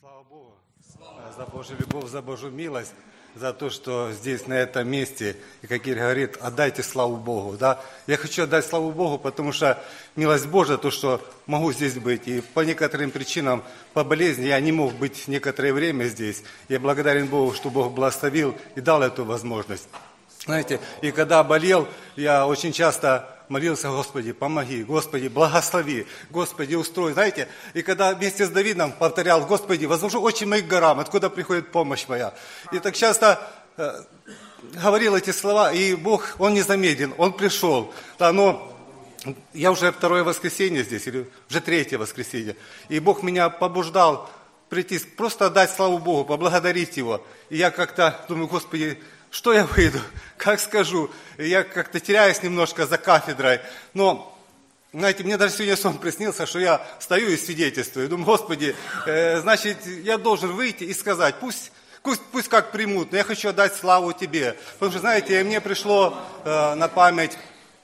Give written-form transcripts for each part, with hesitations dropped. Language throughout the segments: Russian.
Слава Богу за Божью любовь, за Божью милость, за то, что здесь, на этом месте, и как Игорь говорит, отдайте славу Богу. Да? Я хочу отдать славу Богу, потому что милость Божья, то, что могу здесь быть. И по некоторым причинам, по болезни, я не мог быть некоторое время здесь. Я благодарен Богу, что Бог благословил и дал эту возможность. Знаете, и когда болел, я очень часто молился: Господи, помоги, Господи, благослови, Господи, устрой. Знаете, и когда вместе с Давидом повторял: Господи, возвожу очи мои к горам, откуда приходит помощь моя. И так часто говорил эти слова, и Бог, Он не замедлен, Он пришел. Да, но я уже второе воскресенье здесь, или уже третье воскресенье, и Бог меня побуждал прийти, просто отдать славу Богу, поблагодарить Его. И я как-то думаю: Господи, что я выйду, как скажу? И я как-то теряюсь немножко за кафедрой. Но, знаете, мне даже сегодня сон приснился, что я стою и свидетельствую. Думаю: Господи, значит, я должен выйти и сказать: пусть как примут, но я хочу отдать славу Тебе. Потому что, знаете, мне пришло на память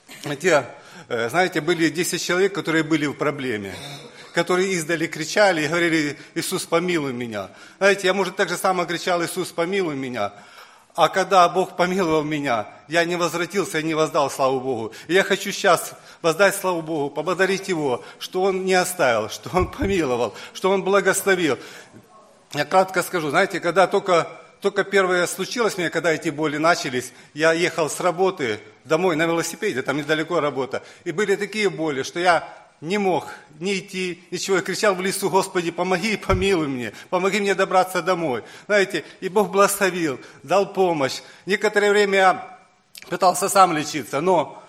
знаете, были 10 человек, которые были в проблеме, которые издали кричали и говорили: Иисус, помилуй меня. Знаете, я, может, так же само кричал: Иисус, помилуй меня. А когда Бог помиловал меня, я не возвратился и не воздал славу Богу. И я хочу сейчас воздать славу Богу, поблагодарить Его, что Он не оставил, что Он помиловал, что Он благословил. Я кратко скажу, знаете, когда только первое случилось мне, когда эти боли начались, я ехал с работы домой на велосипеде, там недалеко работа, и были такие боли, что я не мог ни идти, ничего. Я кричал в лесу: Господи, помоги и помилуй помоги мне добраться домой. Знаете, и Бог благословил, дал помощь. Некоторое время я пытался сам лечиться, но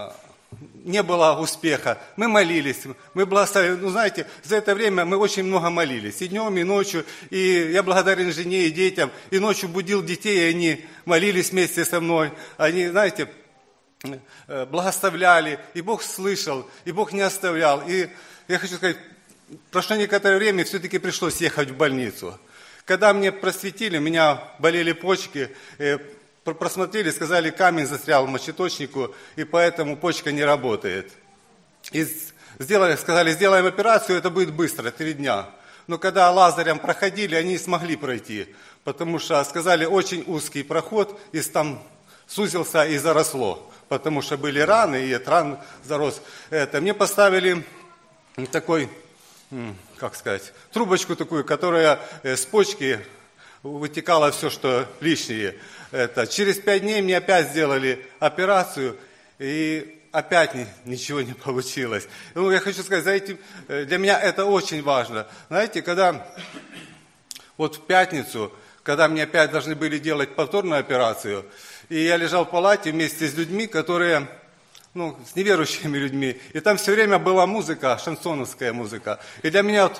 не было успеха. Мы молились, мы благословили. Ну, знаете, за это время мы очень много молились. И днем, и ночью. И я благодарен жене и детям. И ночью будил детей, и они молились вместе со мной. Они, знаете, благословляли, и Бог слышал, и Бог не оставлял. И я хочу сказать, прошло некоторое время, все-таки пришлось ехать в больницу. Когда мне просветили, у меня болели почки, просмотрели, сказали: камень застрял в мочеточнику, и поэтому почка не работает. И сказали: сделаем операцию, это будет быстро, 3 дня. Но когда лазером проходили, они не смогли пройти, потому что сказали: очень узкий проход, и там сузился и заросло, потому что были раны, и этот ран зарос. Мне поставили такой, как сказать, трубочку такую, которая с почки вытекало все, что лишнее. Через 5 дней мне опять сделали операцию, и опять ничего не получилось. Ну, я хочу сказать, знаете, для меня это очень важно. Знаете, когда вот в пятницу, когда мне опять должны были делать повторную операцию, и я лежал в палате вместе с людьми, которые, с неверующими людьми, и там все время была музыка, шансоновская музыка. И для меня,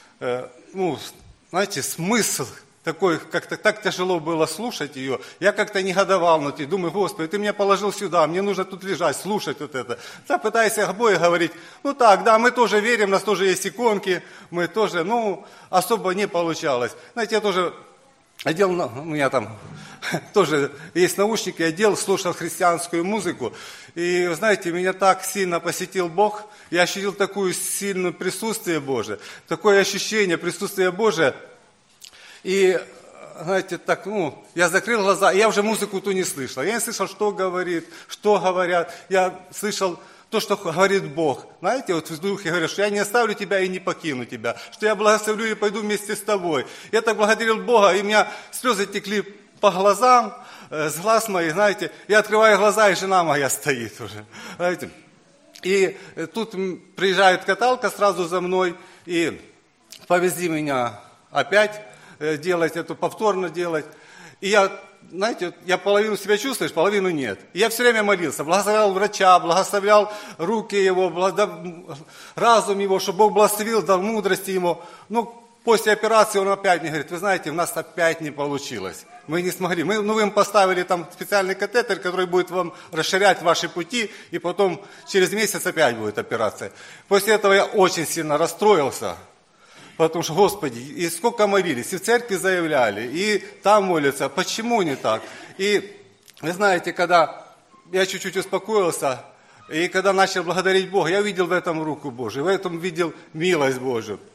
знаете, смысл такой, как-то так тяжело было слушать ее. Я как-то негодовал внутри, думаю: Господи, Ты меня положил сюда, мне нужно тут лежать, слушать вот это. Да, пытаюсь обоих говорить: мы тоже верим, у нас тоже есть иконки, мы тоже, особо не получалось. Знаете, я тоже одел, у меня там тоже есть наушники, одел, слушал христианскую музыку. И, знаете, меня так сильно посетил Бог, я ощутил такое сильное присутствие Божие, такое ощущение присутствия Божия. И, знаете, так, я закрыл глаза, и я уже музыку ту не слышал. Я не слышал, что говорит, что говорят. Я слышал то, что говорит Бог. Знаете, вот в духе говорят, что я не оставлю тебя и не покину тебя, что я благословлю и пойду вместе с тобой. Я так благодарил Бога, и у меня слезы текли по глазам, с глаз моих, знаете. Я открываю глаза, и жена моя стоит уже, знаете. И тут приезжает каталка сразу за мной, и повезли меня опять делать эту, повторно делать. И я половину себя чувствуешь, половину нет. И я все время молился, благословлял врача, благословлял руки его, разум его, чтобы Бог благословил, дал мудрости ему. После операции он опять мне говорит: вы знаете, у нас опять не получилось. Мы не смогли. Мы им поставили там специальный катетер, который будет вам расширять ваши пути, и потом через месяц опять будет операция. После этого я очень сильно расстроился. Потому что, Господи, и сколько молились, и в церкви заявляли, и там молятся, почему не так? И вы знаете, когда я чуть-чуть успокоился, и когда начал благодарить Бога, я увидел в этом руку Божию, в этом видел милость Божию.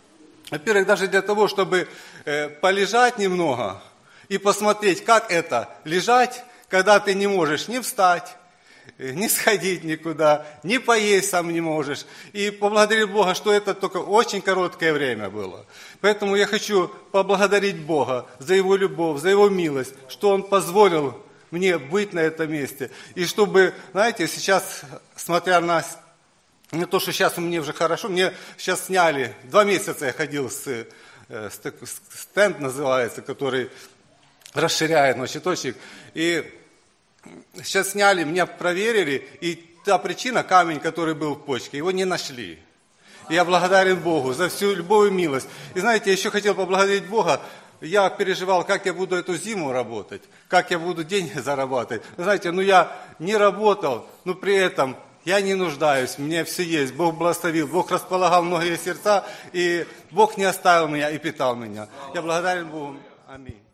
Во-первых, даже для того, чтобы полежать немного и посмотреть, как это лежать, когда ты не можешь ни встать, не сходить никуда, ни поесть сам не можешь. И поблагодарил Бога, что это только очень короткое время было. Поэтому я хочу поблагодарить Бога за Его любовь, за Его милость, что Он позволил мне быть на этом месте. И чтобы, знаете, сейчас, смотря на то, что сейчас у меня уже хорошо, мне сейчас сняли, 2 месяца я ходил стенд называется, который расширяет мочеточник. И сейчас сняли, меня проверили, и та причина, камень, который был в почке, его не нашли. И я благодарен Богу за всю любовь и милость. И знаете, я еще хотел поблагодарить Бога. Я переживал, как я буду эту зиму работать, как я буду деньги зарабатывать. Знаете, я не работал, но при этом я не нуждаюсь, у меня все есть. Бог благословил, Бог располагал многие сердца, и Бог не оставил меня и питал меня. Я благодарен Богу. Аминь.